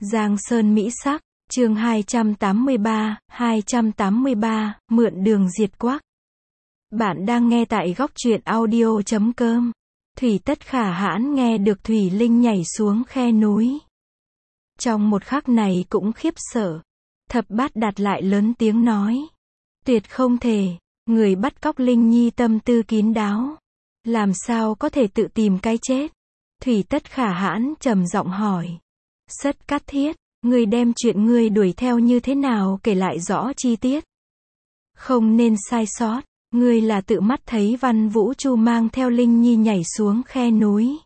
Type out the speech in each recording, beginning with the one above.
Giang Sơn Mỹ Sắc, chương 283, mượn đường diệt quắc. Bạn đang nghe tại góc truyện audio.com. Thủy Tất Khả hãn nghe được Thủy Linh nhảy xuống khe núi. Trong một khắc này cũng khiếp sợ. Thập Bát Đạt lại lớn tiếng nói. Tuyệt không thể, người bắt cóc Linh Nhi tâm tư kín đáo. Làm sao có thể tự tìm cái chết? Thủy Tất Khả hãn trầm giọng hỏi. Sất Cát Thiết, ngươi đem chuyện ngươi đuổi theo như thế nào kể lại rõ chi tiết. Không nên sai sót, ngươi là tự mắt thấy Văn Vũ Chu mang theo Linh Nhi nhảy xuống khe núi.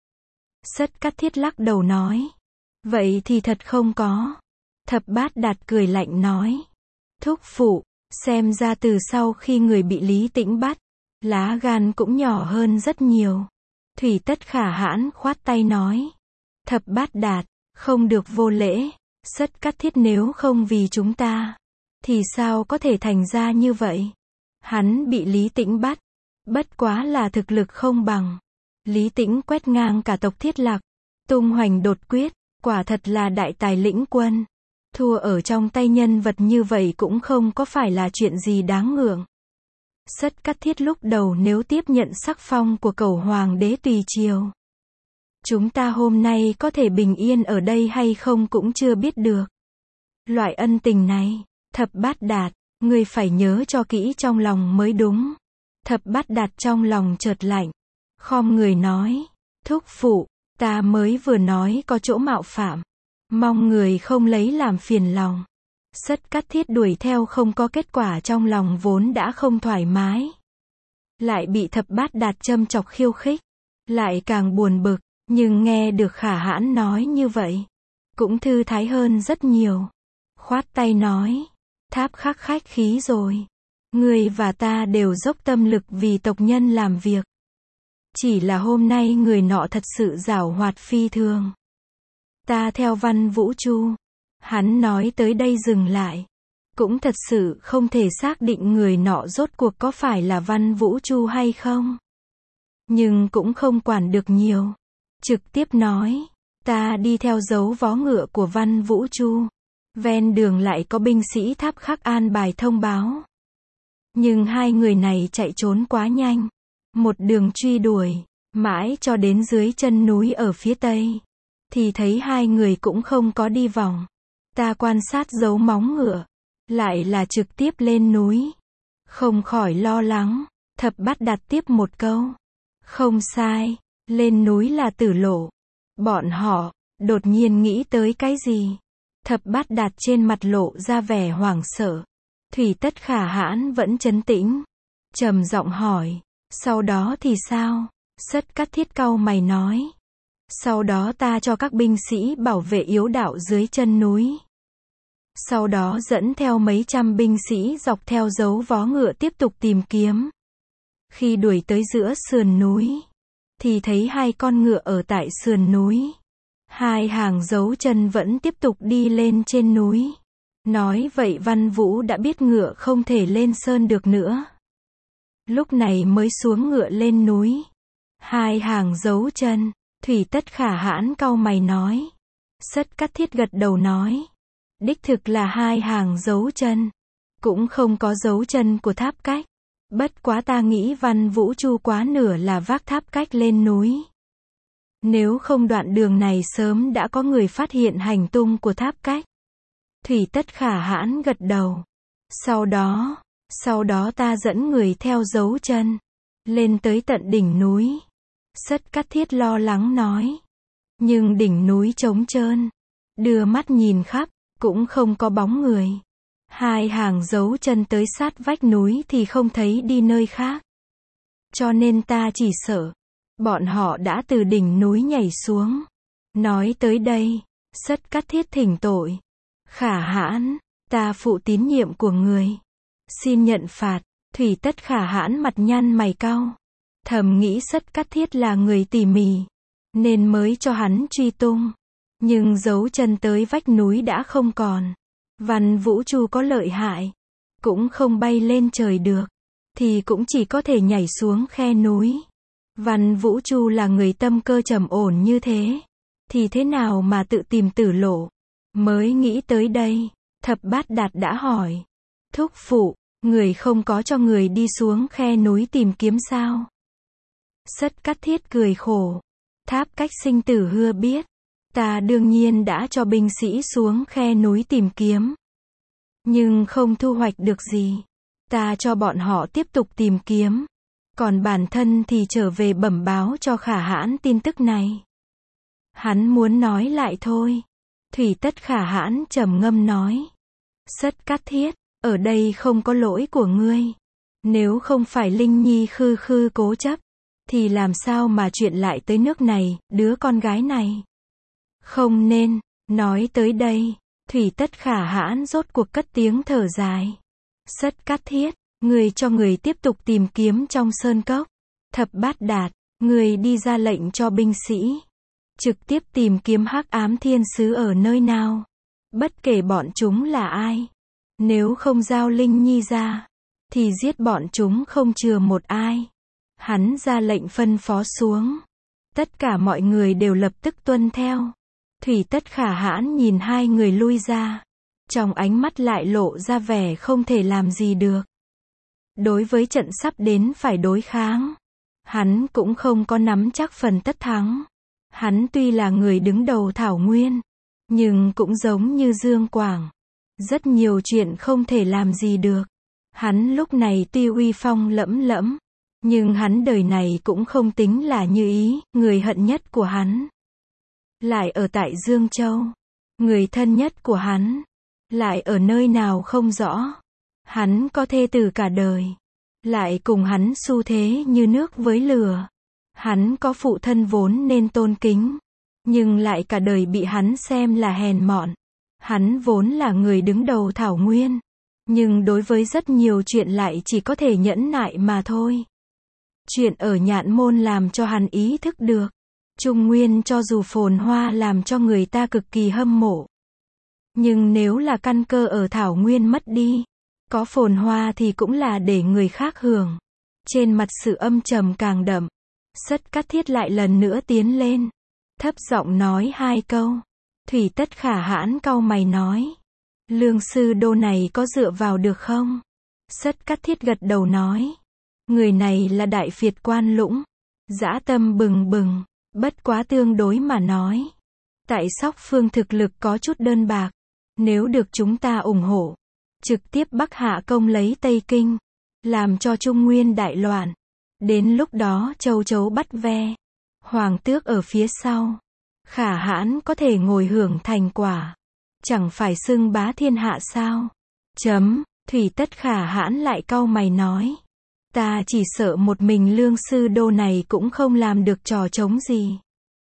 Sất Cát Thiết lắc đầu nói. Vậy thì thật không có. Thập Bát Đạt cười lạnh nói. Thúc phụ, xem ra từ sau khi người bị Lý Tĩnh bắt, lá gan cũng nhỏ hơn rất nhiều. Thủy Tất Khả hãn khoát tay nói. Thập Bát Đạt, không được vô lễ. Sất Cát Thiết nếu không vì chúng ta, thì sao có thể thành ra như vậy? Hắn bị Lý Tĩnh bắt, bất quá là thực lực không bằng. Lý Tĩnh quét ngang cả tộc Thiết Lạc, tung hoành đột quyết, quả thật là đại tài lĩnh quân. Thua ở trong tay nhân vật như vậy cũng không có phải là chuyện gì đáng ngượng. Sất Cát Thiết lúc đầu nếu tiếp nhận sắc phong của Cẩu Hoàng đế tùy triều, chúng ta hôm nay có thể bình yên ở đây hay không cũng chưa biết được. Loại ân tình này, Thập Bát Đạt, ngươi phải nhớ cho kỹ trong lòng mới đúng. Thập Bát Đạt trong lòng chợt lạnh, khom người nói, thúc phụ, ta mới vừa nói có chỗ mạo phạm, mong người không lấy làm phiền lòng. Sất Cát Thiết đuổi theo không có kết quả trong lòng vốn đã không thoải mái, lại bị Thập Bát Đạt châm chọc khiêu khích, lại càng buồn bực. Nhưng nghe được Khả hãn nói như vậy, cũng thư thái hơn rất nhiều. Khoát tay nói, Tháp Khắc khách khí rồi. Người và ta đều dốc tâm lực vì tộc nhân làm việc. Chỉ là hôm nay người nọ thật sự giảo hoạt phi thường. Ta theo Văn Vũ Chu. Hắn nói tới đây dừng lại. Cũng thật sự không thể xác định người nọ rốt cuộc có phải là Văn Vũ Chu hay không. Nhưng cũng không quản được nhiều. Trực tiếp nói, ta đi theo dấu vó ngựa của Văn Vũ Chu. Ven đường lại có binh sĩ Tháp Khắc an bài thông báo. Nhưng hai người này chạy trốn quá nhanh. Một đường truy đuổi, mãi cho đến dưới chân núi ở phía tây. Thì thấy hai người cũng không có đi vòng. Ta quan sát dấu móng ngựa, lại là trực tiếp lên núi. Không khỏi lo lắng, Thập Bát Đạt tiếp một câu. Không sai. Lên núi là tử lộ. Bọn họ, đột nhiên nghĩ tới cái gì? Thập Bát Đạt trên mặt lộ ra vẻ hoảng sợ. Thủy Tất Khả hãn vẫn trấn tĩnh. Trầm giọng hỏi. Sau đó thì sao? Sất Cát Thiết cau mày nói. Sau đó ta cho các binh sĩ bảo vệ yếu đạo dưới chân núi. Sau đó dẫn theo mấy trăm binh sĩ dọc theo dấu vó ngựa tiếp tục tìm kiếm. Khi đuổi tới giữa sườn núi, thì thấy hai con ngựa ở tại sườn núi. Hai hàng dấu chân vẫn tiếp tục đi lên trên núi. Nói vậy Văn Vũ đã biết ngựa không thể lên sơn được nữa. Lúc này mới xuống ngựa lên núi. Hai hàng dấu chân, Thủy Tất Khả hãn cau mày nói. Sất Cát Thiết gật đầu nói. Đích thực là hai hàng dấu chân. Cũng không có dấu chân của Tháp Cách. Bất quá ta nghĩ Văn Vũ Chu quá nửa là vác Tháp Cách lên núi. Nếu không đoạn đường này sớm đã có người phát hiện hành tung của Tháp Cách. Thủy Tất Khả hãn gật đầu. Sau đó ta dẫn người theo dấu chân, lên tới tận đỉnh núi. Sất Cát Thiết lo lắng nói. Nhưng đỉnh núi trống trơn. Đưa mắt nhìn khắp, cũng không có bóng người. Hai hàng dấu chân tới sát vách núi thì không thấy đi nơi khác. Cho nên ta chỉ sợ bọn họ đã từ đỉnh núi nhảy xuống. Nói tới đây, Sất Cát Thiết thỉnh tội. Khả hãn, ta phụ tín nhiệm của người. Xin nhận phạt. Thủy Tất Khả hãn mặt nhăn mày cau. Thầm nghĩ Sất Cát Thiết là người tỉ mỉ, nên mới cho hắn truy tung. Nhưng dấu chân tới vách núi đã không còn. Văn Vũ Chu có lợi hại, cũng không bay lên trời được, thì cũng chỉ có thể nhảy xuống khe núi. Văn Vũ Chu là người tâm cơ trầm ổn như thế, thì thế nào mà tự tìm tử lộ. Mới nghĩ tới đây, Thập Bát Đạt đã hỏi. Thúc phụ, người không có cho người đi xuống khe núi tìm kiếm sao? Sất Cát Thiết cười khổ. Tháp Cách Sinh Tử Hưa biết. Ta đương nhiên đã cho binh sĩ xuống khe núi tìm kiếm. Nhưng không thu hoạch được gì. Ta cho bọn họ tiếp tục tìm kiếm. Còn bản thân thì trở về bẩm báo cho Khả Hãn tin tức này. Hắn muốn nói lại thôi. Thủy Tất Khả Hãn trầm ngâm nói. Sất Cát Thiết, ở đây không có lỗi của ngươi. Nếu không phải Linh Nhi khư khư cố chấp, thì làm sao mà chuyện lại tới nước này, đứa con gái này. Không nên, nói tới đây, Thủy Tất Khả Hãn rốt cuộc cất tiếng thở dài. Sất Cát Thiết, người cho người tiếp tục tìm kiếm trong sơn cốc. Thập Bát Đạt, người đi ra lệnh cho binh sĩ. Trực tiếp tìm kiếm Hắc Ám Thiên Sứ ở nơi nào. Bất kể bọn chúng là ai. Nếu không giao Linh Nhi ra, thì giết bọn chúng không chừa một ai. Hắn ra lệnh phân phó xuống. Tất cả mọi người đều lập tức tuân theo. Thủy Tất Khả Hãn nhìn hai người lui ra. Trong ánh mắt lại lộ ra vẻ không thể làm gì được. Đối với trận sắp đến phải đối kháng, hắn cũng không có nắm chắc phần tất thắng. Hắn tuy là người đứng đầu Thảo Nguyên, nhưng cũng giống như Dương Quảng. Rất nhiều chuyện không thể làm gì được. Hắn lúc này tuy uy phong lẫm lẫm, nhưng hắn đời này cũng không tính là Như Ý, người hận nhất của hắn. Lại ở tại Dương Châu. Người thân nhất của hắn lại ở nơi nào không rõ. Hắn có thê tử cả đời, lại cùng hắn xu thế như nước với lửa. Hắn có phụ thân vốn nên tôn kính, nhưng lại cả đời bị hắn xem là hèn mọn. Hắn vốn là người đứng đầu Thảo Nguyên, nhưng đối với rất nhiều chuyện lại chỉ có thể nhẫn nại mà thôi. Chuyện ở Nhạn Môn làm cho hắn ý thức được, Trung Nguyên cho dù phồn hoa làm cho người ta cực kỳ hâm mộ, nhưng nếu là căn cơ ở Thảo Nguyên mất đi, có phồn hoa thì cũng là để người khác hưởng. Trên mặt sự âm trầm càng đậm, Sất Cát Thiết lại lần nữa tiến lên, thấp giọng nói hai câu. Thủy Tất Khả Hãn cau mày nói. Lương sư đô này có dựa vào được không? Sất Cát Thiết gật đầu nói. Người này là đại phiệt Quan Lũng, dã tâm bừng bừng, bất quá tương đối mà nói. Tại Sóc Phương thực lực có chút đơn bạc. Nếu được chúng ta ủng hộ, trực tiếp Bắc hạ công lấy Tây Kinh, làm cho Trung Nguyên đại loạn. Đến lúc đó châu chấu bắt ve, hoàng tước ở phía sau, Khả Hãn có thể ngồi hưởng thành quả. Chẳng phải xưng bá thiên hạ sao? Thủy Tất Khả Hãn lại cau mày nói. Ta chỉ sợ một mình Lương sư đô này cũng không làm được trò trống gì.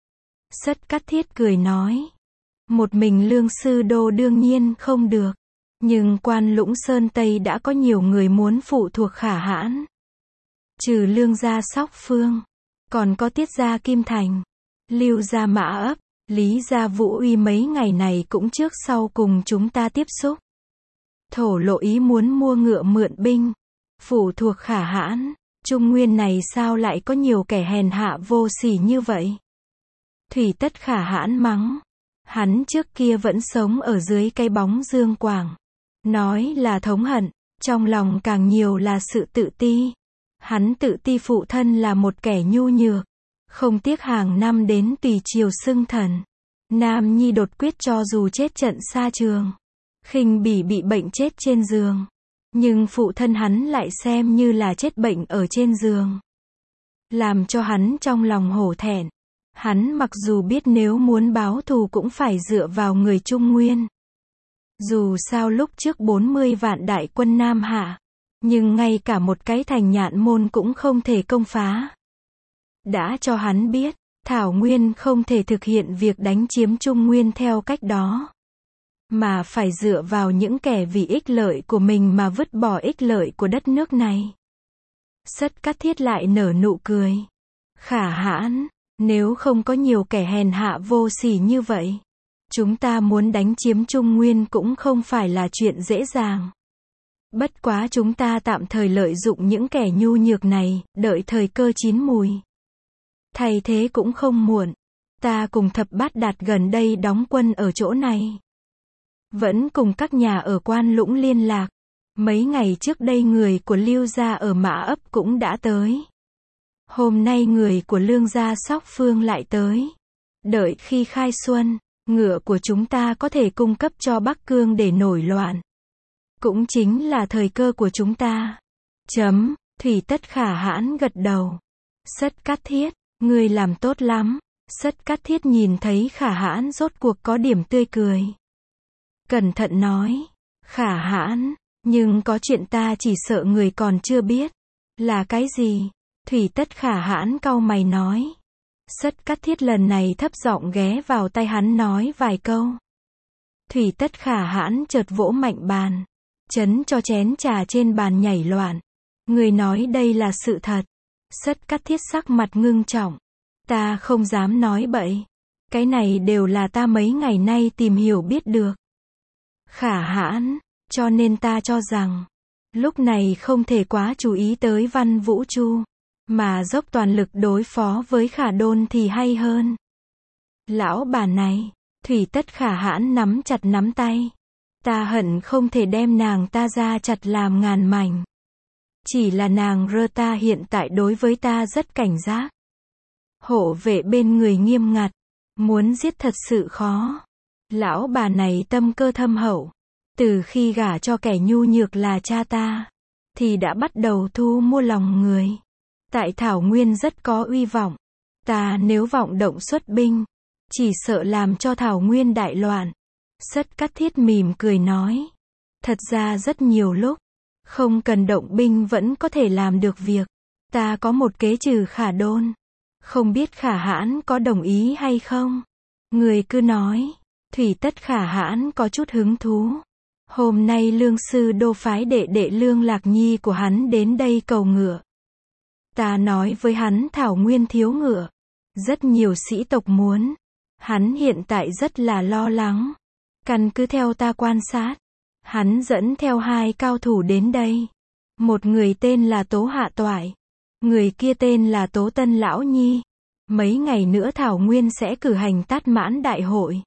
Sất Cát Thiết cười nói. Một mình Lương sư đô đương nhiên không được. Nhưng Quan Lũng Sơn Tây đã có nhiều người muốn phụ thuộc Khả Hãn. Trừ Lương gia Sóc Phương, còn có Tiết gia Kim Thành, Lưu gia Mã Ấp, Lý gia Vũ Uy mấy ngày này cũng trước sau cùng chúng ta tiếp xúc. Thổ lộ ý muốn mua ngựa mượn binh, phụ thuộc Khả Hãn. Trung Nguyên này sao lại có nhiều kẻ hèn hạ vô sỉ như vậy? Thủy Tất Khả Hãn mắng. Hắn trước kia vẫn sống ở dưới cái bóng Dương Quảng. Nói là thống hận, trong lòng càng nhiều là sự tự ti. Hắn tự ti phụ thân là một kẻ nhu nhược, không tiếc hàng năm đến tùy triều xưng thần. Nam nhi đột quyết cho dù chết trận xa trường, khinh bỉ bị bệnh chết trên giường, nhưng phụ thân hắn lại xem như là chết bệnh ở trên giường. Làm cho hắn trong lòng hổ thẹn. Hắn mặc dù biết nếu muốn báo thù cũng phải dựa vào người Trung Nguyên. Dù sao lúc trước 40 vạn đại quân Nam Hạ, nhưng ngay cả một cái thành Nhạn Môn cũng không thể công phá. Đã cho hắn biết, Thảo Nguyên không thể thực hiện việc đánh chiếm Trung Nguyên theo cách đó, mà phải dựa vào những kẻ vì ích lợi của mình mà vứt bỏ ích lợi của đất nước này. Sất Cát Thiết lại nở nụ cười. Khả Hãn, nếu không có nhiều kẻ hèn hạ vô sỉ như vậy, chúng ta muốn đánh chiếm Trung Nguyên cũng không phải là chuyện dễ dàng. Bất quá chúng ta tạm thời lợi dụng những kẻ nhu nhược này, đợi thời cơ chín mùi. Thay thế cũng không muộn. Ta cùng Thập Bát Đạt gần đây đóng quân ở chỗ này. vẫn cùng các nhà ở Quan Lũng liên lạc. Mấy ngày trước đây người của Lưu gia ở Mã Ấp cũng đã tới. Hôm nay người của Lương gia Sóc Phương lại tới. Đợi khi khai xuân, ngựa của chúng ta có thể cung cấp cho Bắc Cương để nổi loạn. Cũng chính là thời cơ của chúng ta. Thủy Tất Khả hãn gật đầu. Sất Cát Thiết, ngươi làm tốt lắm. Sất Cát Thiết nhìn thấy Khả hãn rốt cuộc có điểm tươi cười. Cẩn thận nói, Khả hãn, nhưng có chuyện ta chỉ sợ người còn chưa biết. Là cái gì? Thủy Tất Khả hãn cau mày nói. Sất Cát Thiết lần này thấp giọng ghé vào tai hắn nói vài câu. Thủy Tất Khả hãn chợt vỗ mạnh bàn, chấn cho chén trà trên bàn nhảy loạn. Người nói đây là sự thật. Sất Cát Thiết sắc mặt ngưng trọng. Ta không dám nói bậy. Cái này đều là ta mấy ngày nay tìm hiểu biết được. Khả hãn, cho nên ta cho rằng, lúc này không thể quá chú ý tới Văn Vũ Chu, mà dốc toàn lực đối phó với Khả Đôn thì hay hơn. Lão bà này, Thủy Tất Khả hãn nắm chặt nắm tay. Ta hận không thể đem nàng ta ra chặt làm ngàn mảnh. Chỉ là nàng rơ ta hiện tại đối với ta rất cảnh giác. Hộ vệ bên người nghiêm ngặt, muốn giết thật sự khó. Lão bà này tâm cơ thâm hậu. Từ khi gả cho kẻ nhu nhược là cha ta, thì đã bắt đầu thu mua lòng người. Tại Thảo Nguyên rất có uy vọng. Ta nếu vọng động xuất binh, chỉ sợ làm cho Thảo Nguyên đại loạn. Sất Cát Thiết mỉm cười nói. Thật ra rất nhiều lúc, không cần động binh vẫn có thể làm được việc. Ta có một kế trừ Khả Đôn. Không biết Khả hãn có đồng ý hay không? Người cứ nói. Thủy Tất Khả hãn có chút hứng thú. Hôm nay Lương sư đô phái đệ đệ Lương Lạc Nhi của hắn đến đây cầu ngựa. Ta nói với hắn Thảo Nguyên thiếu ngựa. Rất nhiều sĩ tộc muốn. Hắn hiện tại rất là lo lắng. Căn cứ theo ta quan sát, hắn dẫn theo 2 cao thủ đến đây. Một người tên là Tố Hạ Toại. Người kia tên là Tố Tân Lão Nhi. Mấy ngày nữa Thảo Nguyên sẽ cử hành Tát Mãn đại hội.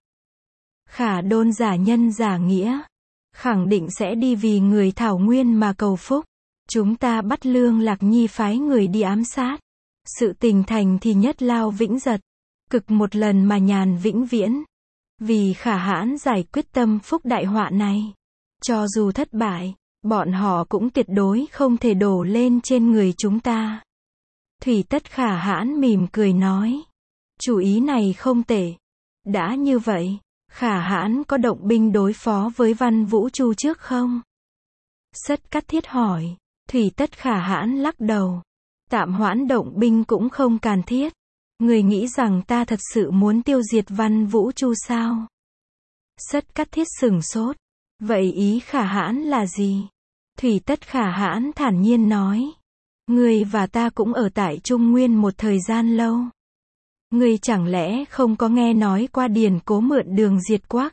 Khả Đôn giả nhân giả nghĩa. Khẳng định sẽ đi vì người Thảo Nguyên mà cầu phúc. Chúng ta bắt Lương Lạc Nhi phái người đi ám sát. Sự tình thành thì nhất lao vĩnh giật. Cực một lần mà nhàn vĩnh viễn. Vì Khả hãn giải quyết tâm phúc đại họa này. Cho dù thất bại, bọn họ cũng tuyệt đối không thể đổ lên trên người chúng ta. Thủy Tất Khả hãn mỉm cười nói. Chủ ý này không tệ. Đã như vậy, Khả hãn có động binh đối phó với Văn Vũ Chu trước không? Sất Cát Thiết hỏi. Thủy Tất Khả hãn lắc đầu. Tạm hoãn động binh cũng không cần thiết. Người nghĩ rằng ta thật sự muốn tiêu diệt Văn Vũ Chu sao? Sất Cát Thiết sửng sốt. Vậy ý Khả hãn là gì? Thủy Tất Khả hãn thản nhiên nói. Ngươi và ta cũng ở tại Trung Nguyên một thời gian lâu. Ngươi chẳng lẽ không có nghe nói qua điển cố mượn đường diệt Quác?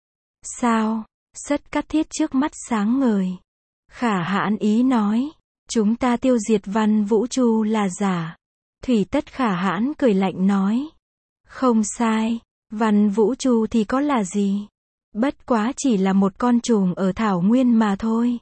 Sao? Sất Cát Thiết trước mắt sáng ngời. Khả hãn ý nói. Chúng ta tiêu diệt Văn Vũ Chu là giả. Thủy Tất Khả hãn cười lạnh nói. Không sai. Văn Vũ Chu thì có là gì? Bất quá chỉ là một con trùng ở Thảo Nguyên mà thôi.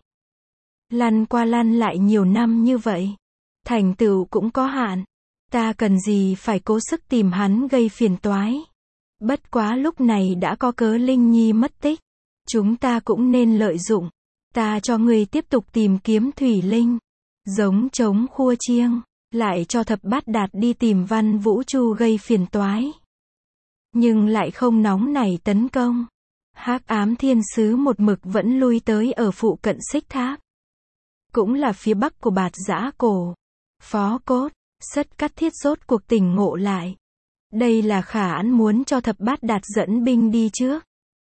Lăn qua lăn lại nhiều năm như vậy. Thành tựu cũng có hạn. Ta cần gì phải cố sức tìm hắn gây phiền toái. Bất quá lúc này đã có cớ Linh Nhi mất tích. Chúng ta cũng nên lợi dụng. Ta cho ngươi tiếp tục tìm kiếm Thủy Linh. Giống trống khua chiêng. Lại cho Thập Bát Đạt đi tìm Văn Vũ Chu gây phiền toái. Nhưng lại không nóng nảy tấn công. Hắc Ám Thiên Sứ một mực vẫn lui tới ở phụ cận Xích Tháp. Cũng là phía bắc của Bạt Giã Cổ. Phó Cốt, Sất Cát Thiết rốt cuộc tỉnh ngộ lại. Đây là Khả hãn muốn cho Thập Bát Đạt dẫn binh đi trước.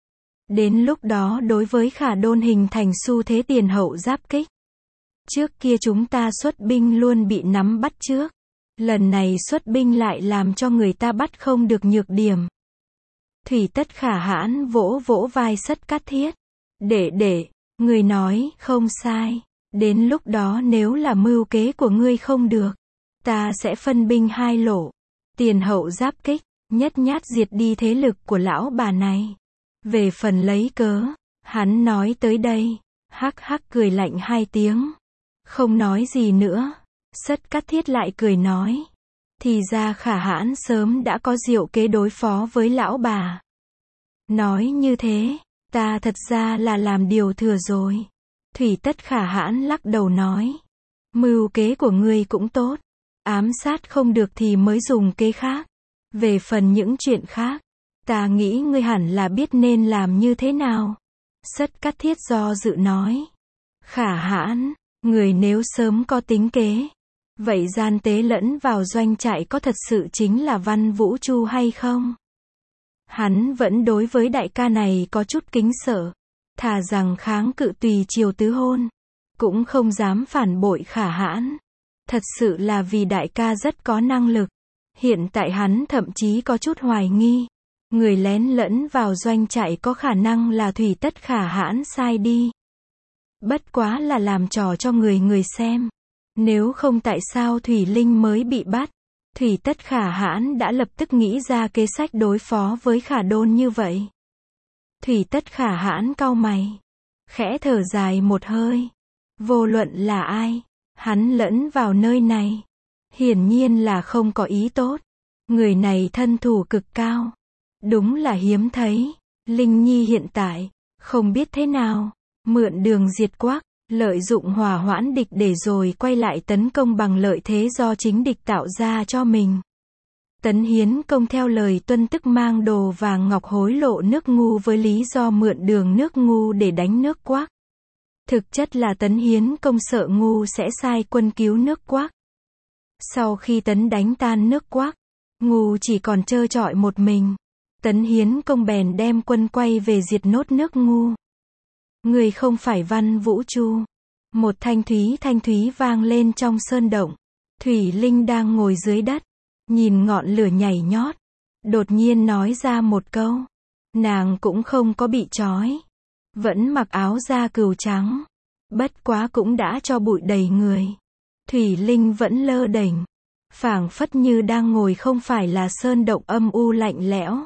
Đến lúc đó đối với Khả Đôn hình thành xu thế tiền hậu giáp kích. Trước kia chúng ta xuất binh luôn bị nắm bắt trước. Lần này xuất binh lại làm cho người ta bắt không được nhược điểm. Thủy Tất Khả hãn vỗ vỗ vai Sất Cát Thiết. Để, người nói không sai. Đến lúc đó nếu là mưu kế của ngươi không được, ta sẽ phân binh 2 lộ. Tiền hậu giáp kích, nhất nhát diệt đi thế lực của lão bà này. Về phần lấy cớ, Hắn nói tới đây, hắc hắc cười lạnh 2 tiếng. Không nói gì nữa. Sất Cát Thiết lại cười nói. Thì ra Khả Hãn sớm đã có diệu kế đối phó với lão bà. Nói như thế, ta thật ra là làm điều thừa rồi. Thủy Tất Khả Hãn lắc đầu nói. Mưu kế của ngươi cũng tốt. Ám sát không được thì mới dùng kế khác. Về phần những chuyện khác, ta nghĩ ngươi hẳn là biết nên làm như thế nào. Sất Cát Thiết do dự nói. Khả Hãn, người nếu sớm có tính kế, vậy gian tế lẫn vào doanh trại có thật sự chính là Văn Vũ Chu hay không? Hắn vẫn đối với đại ca này có chút kính sợ. Thà rằng kháng cự tùy triều tứ hôn, cũng không dám phản bội Khả Hãn. Thật sự là vì đại ca rất có năng lực. Hiện tại hắn thậm chí có chút hoài nghi. Người lén lẫn vào doanh trại có khả năng là Thủy Tất Khả Hãn sai đi. Bất quá là làm trò cho người xem. Nếu không tại sao Thủy Linh mới bị bắt. Thủy Tất Khả Hãn đã lập tức nghĩ ra kế sách đối phó với Khả Đôn như vậy. Thủy Tất Khả Hãn cau mày. Khẽ thở dài một hơi. Vô luận là ai, hắn lẫn vào nơi này. Hiển nhiên là không có ý tốt. Người này thân thủ cực cao. Đúng là hiếm thấy. Linh Nhi hiện tại, không biết thế nào. Mượn đường diệt quắc, lợi dụng hỏa hoãn địch để rồi quay lại tấn công bằng lợi thế do chính địch tạo ra cho mình. Tấn Hiến Công theo lời tuân tức mang đồ vàng ngọc hối lộ nước Ngu với lý do mượn đường nước Ngu để đánh nước Quắc. Thực chất là Tấn Hiến Công sợ Ngu sẽ sai quân cứu nước Quắc. Sau khi Tấn đánh tan nước Quắc, Ngu chỉ còn trơ trọi một mình. Tấn Hiến Công bèn đem quân quay về diệt nốt nước Ngu. Người không phải Văn Vũ Chu. Một thanh thúy vang lên trong sơn động. Thủy Linh đang ngồi dưới đất, nhìn ngọn lửa nhảy nhót, đột nhiên nói ra một câu. Nàng cũng không có bị trói, vẫn mặc áo da cừu trắng, bất quá cũng đã cho bụi đầy người. Thủy Linh vẫn lơ đễnh, phảng phất như đang ngồi không phải là sơn động âm u lạnh lẽo,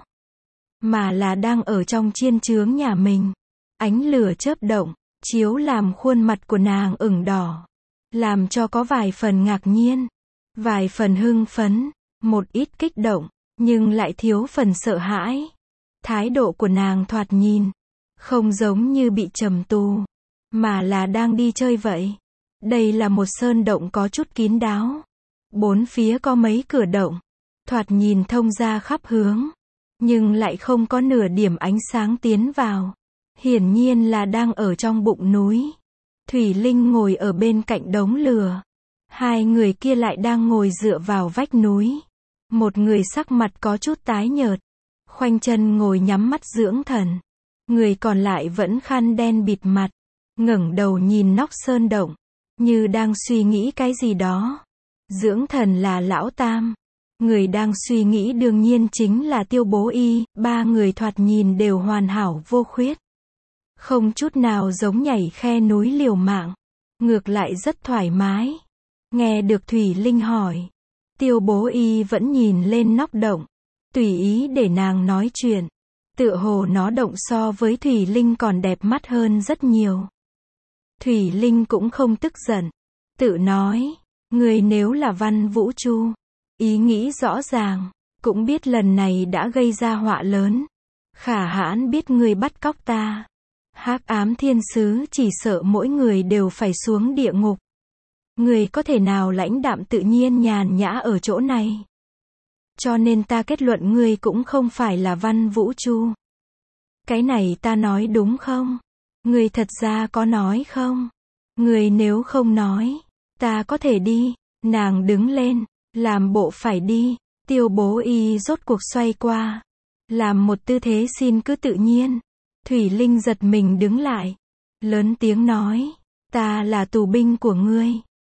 mà là đang ở trong chiên chướng nhà mình. Ánh lửa chớp động, chiếu làm khuôn mặt của nàng ửng đỏ, làm cho có vài phần ngạc nhiên, vài phần hưng phấn, một ít kích động, nhưng lại thiếu phần sợ hãi. Thái độ của nàng thoạt nhìn, không giống như bị trầm tù, mà là đang đi chơi vậy. Đây là một sơn động có chút kín đáo. Bốn phía có mấy cửa động, thoạt nhìn thông ra khắp hướng, nhưng lại không có nửa điểm ánh sáng tiến vào. Hiển nhiên là đang ở trong bụng núi. Thủy Linh ngồi ở bên cạnh đống lửa. Hai người kia lại đang ngồi dựa vào vách núi. Một người sắc mặt có chút tái nhợt, khoanh chân ngồi nhắm mắt dưỡng thần. Người còn lại vẫn khăn đen bịt mặt, ngẩng đầu nhìn nóc sơn động, như đang suy nghĩ cái gì đó. Dưỡng thần là Lão Tam. Người đang suy nghĩ đương nhiên chính là Tiêu Bố Y. Ba người thoạt nhìn đều hoàn hảo vô khuyết, không chút nào giống nhảy khe núi liều mạng, ngược lại rất thoải mái. Nghe được Thủy Linh hỏi, Tiêu Bố Y vẫn nhìn lên nóc động, tùy ý để nàng nói chuyện. Tựa hồ nó động so với Thủy Linh còn đẹp mắt hơn rất nhiều. Thủy Linh cũng không tức giận, tự nói, người nếu là Văn Vũ Chu, ý nghĩ rõ ràng, cũng biết lần này đã gây ra họa lớn. Khả Hãn biết người bắt cóc ta. Hắc Ám Thiên Sứ chỉ sợ mỗi người đều phải xuống địa ngục. Người có thể nào lãnh đạm tự nhiên nhàn nhã ở chỗ này? Cho nên ta kết luận ngươi cũng không phải là Văn Vũ Chu. Cái này ta nói đúng không? Ngươi thật ra có nói không? Ngươi nếu không nói, ta có thể đi. Nàng đứng lên, làm bộ phải đi. Tiêu Bố Y rốt cuộc xoay qua, làm một tư thế xin cứ tự nhiên. Thủy Linh giật mình đứng lại, lớn tiếng nói, ta là tù binh của ngươi.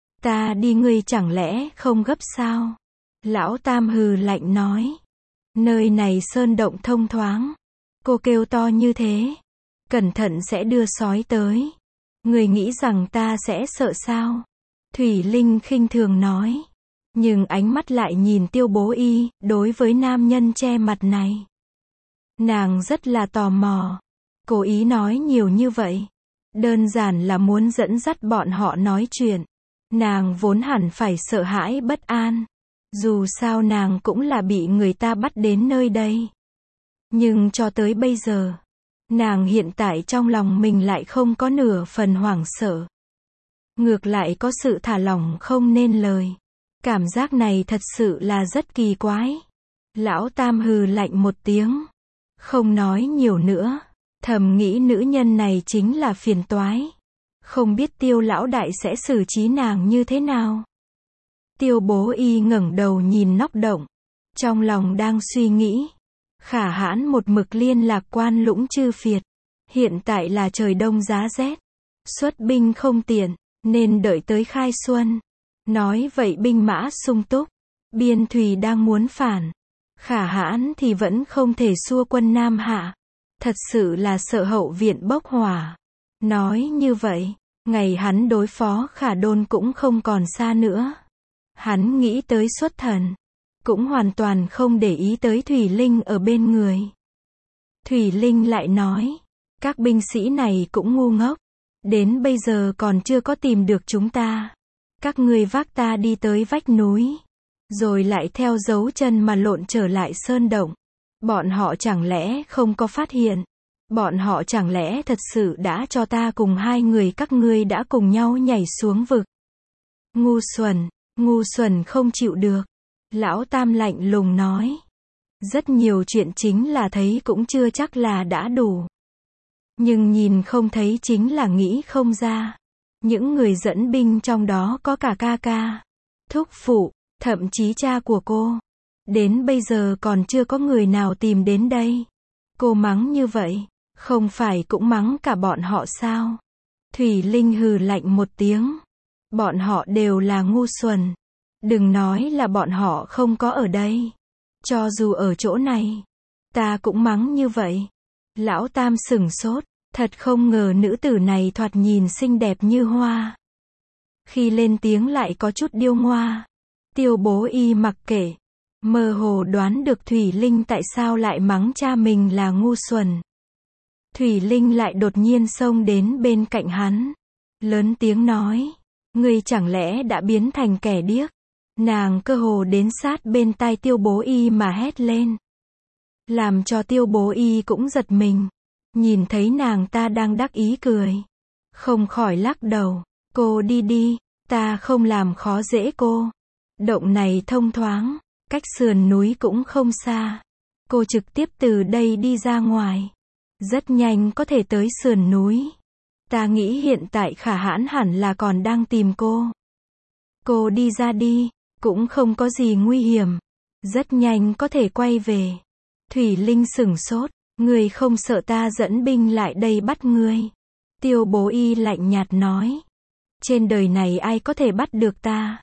Ta đi ngươi chẳng lẽ không gấp sao? Lão Tam hừ lạnh nói, nơi này sơn động thông thoáng, cô kêu to như thế, cẩn thận sẽ đưa sói tới. Ngươi nghĩ rằng ta sẽ sợ sao? Thủy Linh khinh thường nói, nhưng ánh mắt lại nhìn Tiêu Bố Y. Đối với nam nhân che mặt này, nàng rất là tò mò. Cố ý nói nhiều như vậy. Đơn giản là muốn dẫn dắt bọn họ nói chuyện. Nàng vốn hẳn phải sợ hãi bất an. Dù sao nàng cũng là bị người ta bắt đến nơi đây. Nhưng cho tới bây giờ, nàng hiện tại trong lòng mình lại không có nửa phần hoảng sợ. Ngược lại có sự thả lỏng không nên lời. Cảm giác này thật sự là rất kỳ quái. Lão Tam hừ lạnh một tiếng. Không nói nhiều nữa. Thầm nghĩ nữ nhân này chính là phiền toái. Không biết Tiêu lão đại sẽ xử trí nàng như thế nào. Tiêu Bố Y ngẩng đầu nhìn nóc động. Trong lòng đang suy nghĩ. Khả hãn một mực liên lạc Quan Lũng Chư Phiệt. Hiện tại là trời đông giá rét. Xuất binh không tiện, nên đợi tới khai xuân. Nói vậy binh mã sung túc. Biên thùy đang muốn phản. Khả hãn thì vẫn không thể xua quân Nam Hạ. Thật sự là sợ hậu viện bốc hỏa. Nói như vậy, ngày hắn đối phó Khả Đôn cũng không còn xa nữa. Hắn nghĩ tới xuất thần. Cũng hoàn toàn không để ý tới Thủy Linh ở bên người. Thủy Linh lại nói, các binh sĩ này cũng ngu ngốc. Đến bây giờ còn chưa có tìm được chúng ta. Các ngươi vác ta đi tới vách núi. Rồi lại theo dấu chân mà lộn trở lại sơn động. Bọn họ chẳng lẽ không có phát hiện? Bọn họ chẳng lẽ thật sự đã cho ta cùng hai người các ngươi đã cùng nhau nhảy xuống vực? Ngu xuẩn không chịu được. Lão Tam lạnh lùng nói. Rất nhiều chuyện chính là thấy cũng chưa chắc là đã đủ. Nhưng nhìn không thấy chính là nghĩ không ra. Những người dẫn binh trong đó có cả ca ca, thúc phụ, thậm chí cha của cô. Đến bây giờ còn chưa có người nào tìm đến đây. Cô mắng như vậy, không phải cũng mắng cả bọn họ sao? Thủy Linh hừ lạnh một tiếng. Bọn họ đều là ngu xuẩn. Đừng nói là bọn họ không có ở đây. Cho dù ở chỗ này, ta cũng mắng như vậy. Lão Tam sửng sốt. Thật không ngờ nữ tử này thoạt nhìn xinh đẹp như hoa. Khi lên tiếng lại có chút điêu ngoa. Tiêu Bố Y mặc kệ. Mơ hồ đoán được Thủy Linh tại sao lại mắng cha mình là ngu xuẩn. Thủy Linh lại đột nhiên xông đến bên cạnh hắn. Lớn tiếng nói. Ngươi chẳng lẽ đã biến thành kẻ điếc? Nàng cơ hồ đến sát bên tai Tiêu Bố Y mà hét lên. Làm cho Tiêu Bố Y cũng giật mình. Nhìn thấy nàng ta đang đắc ý cười. Không khỏi lắc đầu. Cô đi đi, ta không làm khó dễ cô. Động này thông thoáng, cách sườn núi cũng không xa. Cô trực tiếp từ đây đi ra ngoài. Rất nhanh có thể tới sườn núi. Ta nghĩ hiện tại Khả Hãn hẳn là còn đang tìm cô. Cô đi ra đi, cũng không có gì nguy hiểm. Rất nhanh có thể quay về. Thủy Linh sửng sốt. Ngươi không sợ ta dẫn binh lại đây bắt ngươi? Tiêu Bố Y lạnh nhạt nói. Trên đời này ai có thể bắt được ta?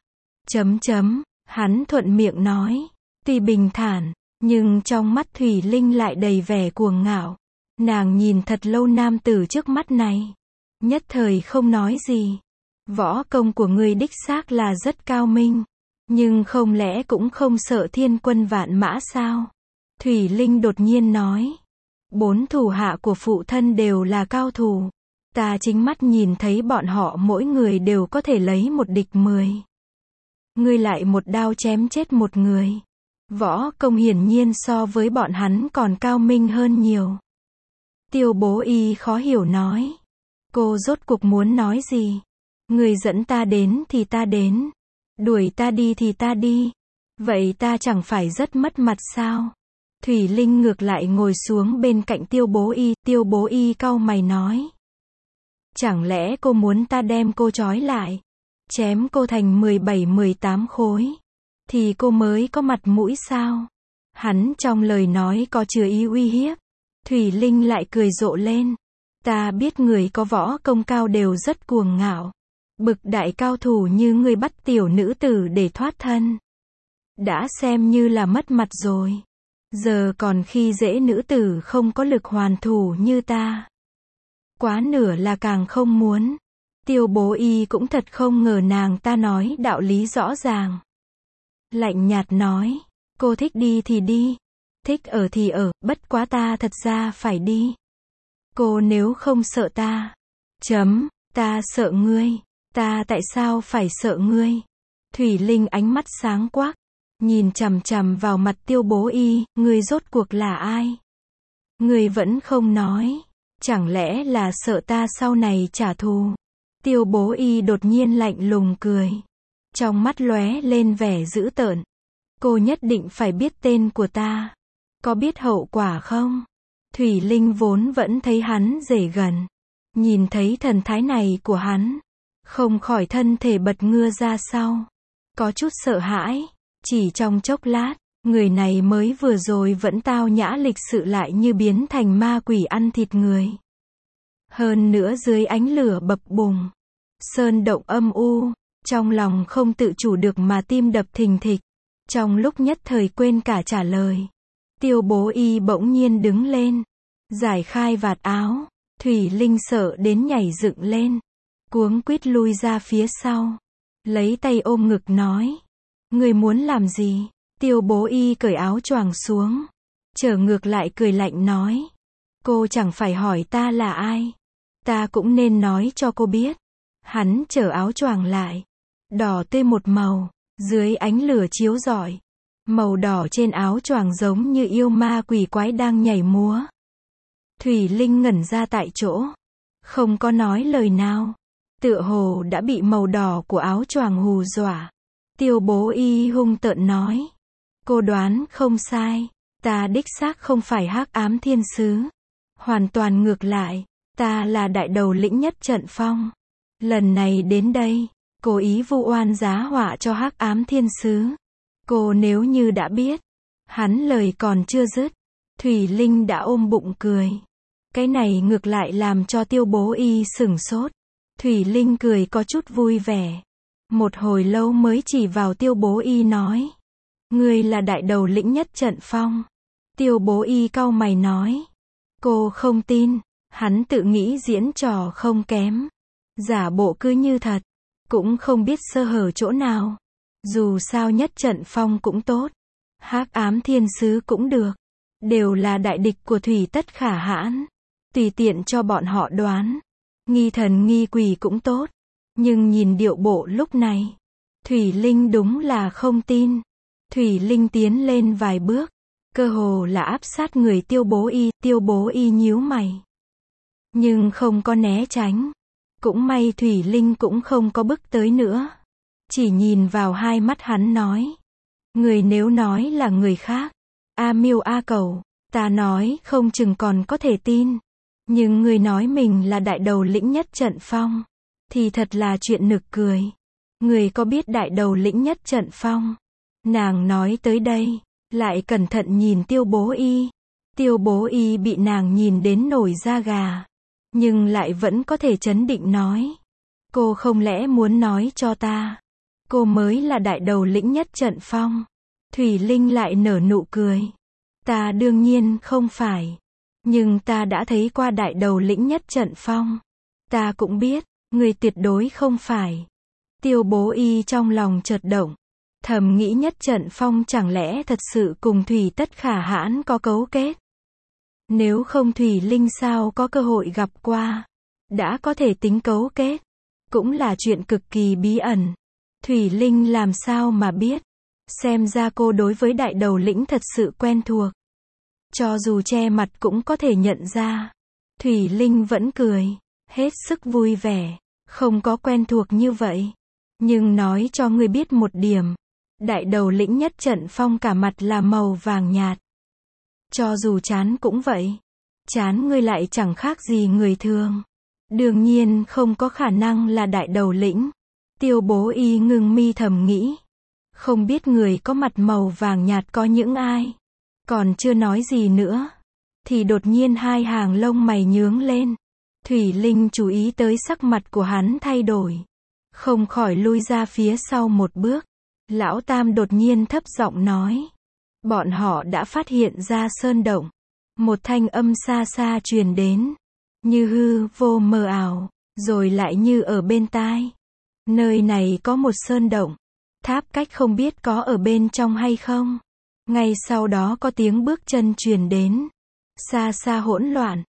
Hắn thuận miệng nói. Tuy bình thản, nhưng trong mắt Thủy Linh lại đầy vẻ cuồng ngạo. Nàng nhìn thật lâu nam tử trước mắt này. Nhất thời không nói gì. Võ công của ngươi đích xác là rất cao minh. Nhưng không lẽ cũng không sợ thiên quân vạn mã sao? Thủy Linh đột nhiên nói. 4 thủ hạ của phụ thân đều là cao thủ. Ta chính mắt nhìn thấy bọn họ mỗi người đều có thể lấy một địch 10. Ngươi lại một đao chém chết một người. Võ công hiển nhiên so với bọn hắn còn cao minh hơn nhiều. Tiêu Bố Y khó hiểu nói. Cô rốt cuộc muốn nói gì? Ngươi dẫn ta đến thì ta đến. Đuổi ta đi thì ta đi. Vậy ta chẳng phải rất mất mặt sao? Thủy Linh ngược lại ngồi xuống bên cạnh Tiêu Bố Y. Tiêu Bố Y cau mày nói. Chẳng lẽ cô muốn ta đem cô trói lại, chém cô thành 17-18 khối, thì cô mới có mặt mũi sao? Hắn trong lời nói có chứa ý uy hiếp. Thủy Linh lại cười rộ lên. Ta biết người có võ công cao đều rất cuồng ngạo. Bực đại cao thủ như ngươi bắt tiểu nữ tử để thoát thân. Đã xem như là mất mặt rồi. Giờ còn khi dễ nữ tử không có lực hoàn thủ như ta. Quá nửa là càng không muốn. Tiêu Bố Y cũng thật không ngờ nàng ta nói đạo lý rõ ràng. Lạnh nhạt nói. Cô thích đi thì đi. Thích ở thì ở, bất quá ta thật ra phải đi. Cô nếu không sợ ta. Ta sợ ngươi. Ta tại sao phải sợ ngươi? Thủy Linh ánh mắt sáng quắc, nhìn chằm chằm vào mặt Tiêu Bố Y, ngươi rốt cuộc là ai? Ngươi vẫn không nói. Chẳng lẽ là sợ ta sau này trả thù? Tiêu Bố Y đột nhiên lạnh lùng cười. Trong mắt lóe lên vẻ dữ tợn. Cô nhất định phải biết tên của ta. Có biết hậu quả không? Thủy Linh vốn vẫn thấy hắn dễ gần. Nhìn thấy thần thái này của hắn, không khỏi thân thể bật ngửa ra sau. Có chút sợ hãi. Chỉ trong chốc lát, người này mới vừa rồi vẫn tao nhã lịch sự lại như biến thành ma quỷ ăn thịt người. Hơn nữa dưới ánh lửa bập bùng, sơn động âm u, trong lòng không tự chủ được mà tim đập thình thịch. Trong lúc nhất thời quên cả trả lời, Tiêu Bố Y bỗng nhiên đứng lên, giải khai vạt áo. Thủy Linh sợ đến nhảy dựng lên, cuống quýt lui ra phía sau, lấy tay ôm ngực nói, ngươi muốn làm gì? Tiêu Bố Y cởi áo choàng xuống, trở ngược lại cười lạnh nói, cô chẳng phải hỏi ta là ai, ta cũng nên nói cho cô biết. Hắn trở áo choàng lại, đỏ tươi một màu, dưới ánh lửa chiếu rọi, màu đỏ trên áo choàng giống như yêu ma quỷ quái đang nhảy múa. Thủy Linh ngẩn ra tại chỗ, không có nói lời nào, tựa hồ đã bị màu đỏ của áo choàng hù dọa. Tiêu Bố Y hung tợn nói, cô đoán không sai, ta đích xác không phải Hắc Ám Thiên Sứ, hoàn toàn ngược lại, ta là đại đầu lĩnh nhất trận phong. Lần này đến đây, cố ý vu oan giá họa cho Hắc Ám Thiên Sứ. Cô nếu như đã biết. Hắn lời còn chưa dứt, Thủy Linh đã ôm bụng cười. Cái này ngược lại làm cho Tiêu Bố Y sửng sốt. Thủy Linh cười có chút vui vẻ. Một hồi lâu mới chỉ vào Tiêu Bố Y nói, ngươi là đại đầu lĩnh nhất trận phong. Tiêu Bố Y cau mày nói, cô không tin. Hắn tự nghĩ diễn trò không kém, giả bộ cứ như thật, cũng không biết sơ hở chỗ nào. Dù sao nhất trận phong cũng tốt, Hắc Ám Thiên Sứ cũng được, đều là đại địch của Thủy Tất Khả Hãn, tùy tiện cho bọn họ đoán. Nghi thần nghi quỷ cũng tốt, nhưng nhìn điệu bộ lúc này, Thủy Linh đúng là không tin. Thủy Linh tiến lên vài bước, cơ hồ là áp sát người Tiêu Bố Y. Tiêu Bố Y nhíu mày, nhưng không có né tránh. Cũng may Thủy Linh cũng không có bước tới nữa, chỉ nhìn vào hai mắt hắn nói, người nếu nói là người khác, A Miêu A Cầu, ta nói không chừng còn có thể tin, nhưng người nói mình là đại đầu lĩnh nhất trận phong, thì thật là chuyện nực cười. Người có biết đại đầu lĩnh nhất trận phong? Nàng nói tới đây, lại cẩn thận nhìn Tiêu Bố Y. Tiêu Bố Y bị nàng nhìn đến nổi da gà, nhưng lại vẫn có thể trấn định nói, cô không lẽ muốn nói cho ta, cô mới là đại đầu lĩnh nhất trận phong? Thủy Linh lại nở nụ cười, ta đương nhiên không phải, nhưng ta đã thấy qua đại đầu lĩnh nhất trận phong. Ta cũng biết, người tuyệt đối không phải. Tiêu Bố Y trong lòng chợt động, thầm nghĩ nhất trận phong chẳng lẽ thật sự cùng Thủy Tất Khả Hãn có cấu kết? Nếu không Thủy Linh sao có cơ hội gặp qua, đã có thể tính cấu kết, cũng là chuyện cực kỳ bí ẩn. Thủy Linh làm sao mà biết? Xem ra cô đối với đại đầu lĩnh thật sự quen thuộc. Cho dù che mặt cũng có thể nhận ra. Thủy Linh vẫn cười, hết sức vui vẻ, không có quen thuộc như vậy. Nhưng nói cho ngươi biết một điểm, đại đầu lĩnh nhất trận phong cả mặt là màu vàng nhạt. Cho dù chán cũng vậy, chán ngươi lại chẳng khác gì người thường. Đương nhiên không có khả năng là đại đầu lĩnh. Tiêu Bố Y ngưng mi thầm nghĩ, không biết người có mặt màu vàng nhạt có những ai. Còn chưa nói gì nữa, thì đột nhiên hai hàng lông mày nhướng lên. Thủy Linh chú ý tới sắc mặt của hắn thay đổi, không khỏi lui ra phía sau một bước. Lão Tam đột nhiên thấp giọng nói, bọn họ đã phát hiện ra sơn động. Một thanh âm xa xa truyền đến, như hư vô mờ ảo, rồi lại như ở bên tai. Nơi này có một sơn động, tháp cách không biết có ở bên trong hay không. Ngay sau đó có tiếng bước chân truyền đến, xa xa hỗn loạn,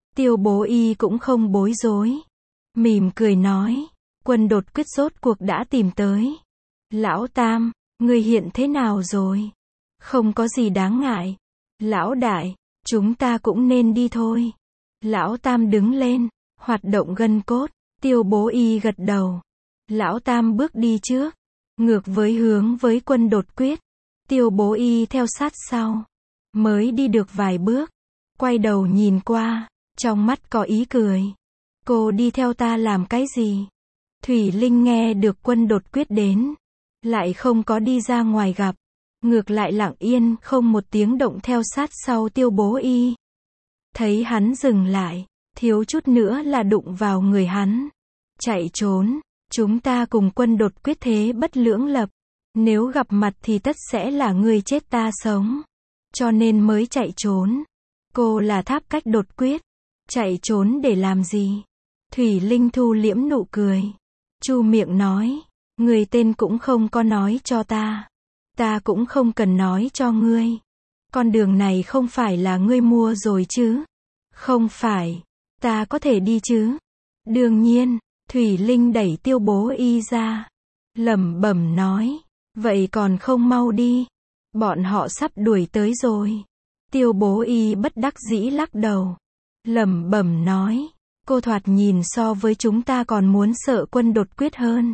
Tiêu Bố Y cũng không bối rối. Mỉm cười nói, Quân Đột Quyết rốt cuộc đã tìm tới. Lão Tam, ngươi hiện thế nào rồi? Không có gì đáng ngại. Lão Đại, chúng ta cũng nên đi thôi. Lão Tam đứng lên, hoạt động gân cốt. Tiêu Bố Y gật đầu. Lão Tam bước đi trước, ngược với hướng với Quân Đột Quyết. Tiêu Bố Y theo sát sau. Mới đi được vài bước, quay đầu nhìn qua, trong mắt có ý cười. Cô đi theo ta làm cái gì? Thủy Linh nghe được Quân Đột Quyết đến, lại không có đi ra ngoài gặp, ngược lại lặng yên không một tiếng động theo sát sau Tiêu Bố Y. Thấy hắn dừng lại, thiếu chút nữa là đụng vào người hắn. Chạy trốn, chúng ta cùng Quân Đột Quyết thế bất lưỡng lập. Nếu gặp mặt thì tất sẽ là ngươi chết ta sống. Cho nên mới chạy trốn. Cô là Tháp Cách Đột Quyết. Chạy trốn để làm gì? Thủy Linh thu liễm nụ cười. Chu miệng nói, người tên cũng không có nói cho ta. Ta cũng không cần nói cho ngươi. Con đường này không phải là ngươi mua rồi chứ? Không phải. Ta có thể đi chứ? Đương nhiên. Thủy Linh đẩy Tiêu Bố Y ra. Lẩm bẩm nói, vậy còn không mau đi. Bọn họ sắp đuổi tới rồi. Tiêu Bố Y bất đắc dĩ lắc đầu. Lẩm bẩm nói, cô thoạt nhìn so với chúng ta còn muốn sợ Quân Đột Quyết hơn.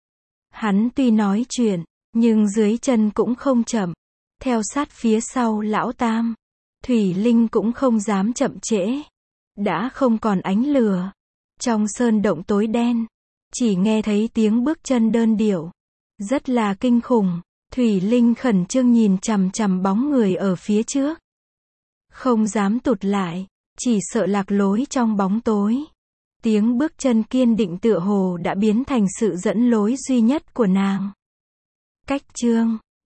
Hắn tuy nói chuyện, nhưng dưới chân cũng không chậm. Theo sát phía sau Lão Tam. Thủy Linh cũng không dám chậm trễ. Đã không còn ánh lửa. Trong sơn động tối đen, chỉ nghe thấy tiếng bước chân đơn điệu. Rất là kinh khủng. Thủy Linh khẩn trương nhìn chằm chằm bóng người ở phía trước. Không dám tụt lại, chỉ sợ lạc lối trong bóng tối. Tiếng bước chân kiên định tựa hồ đã biến thành sự dẫn lối duy nhất của nàng. Cách chương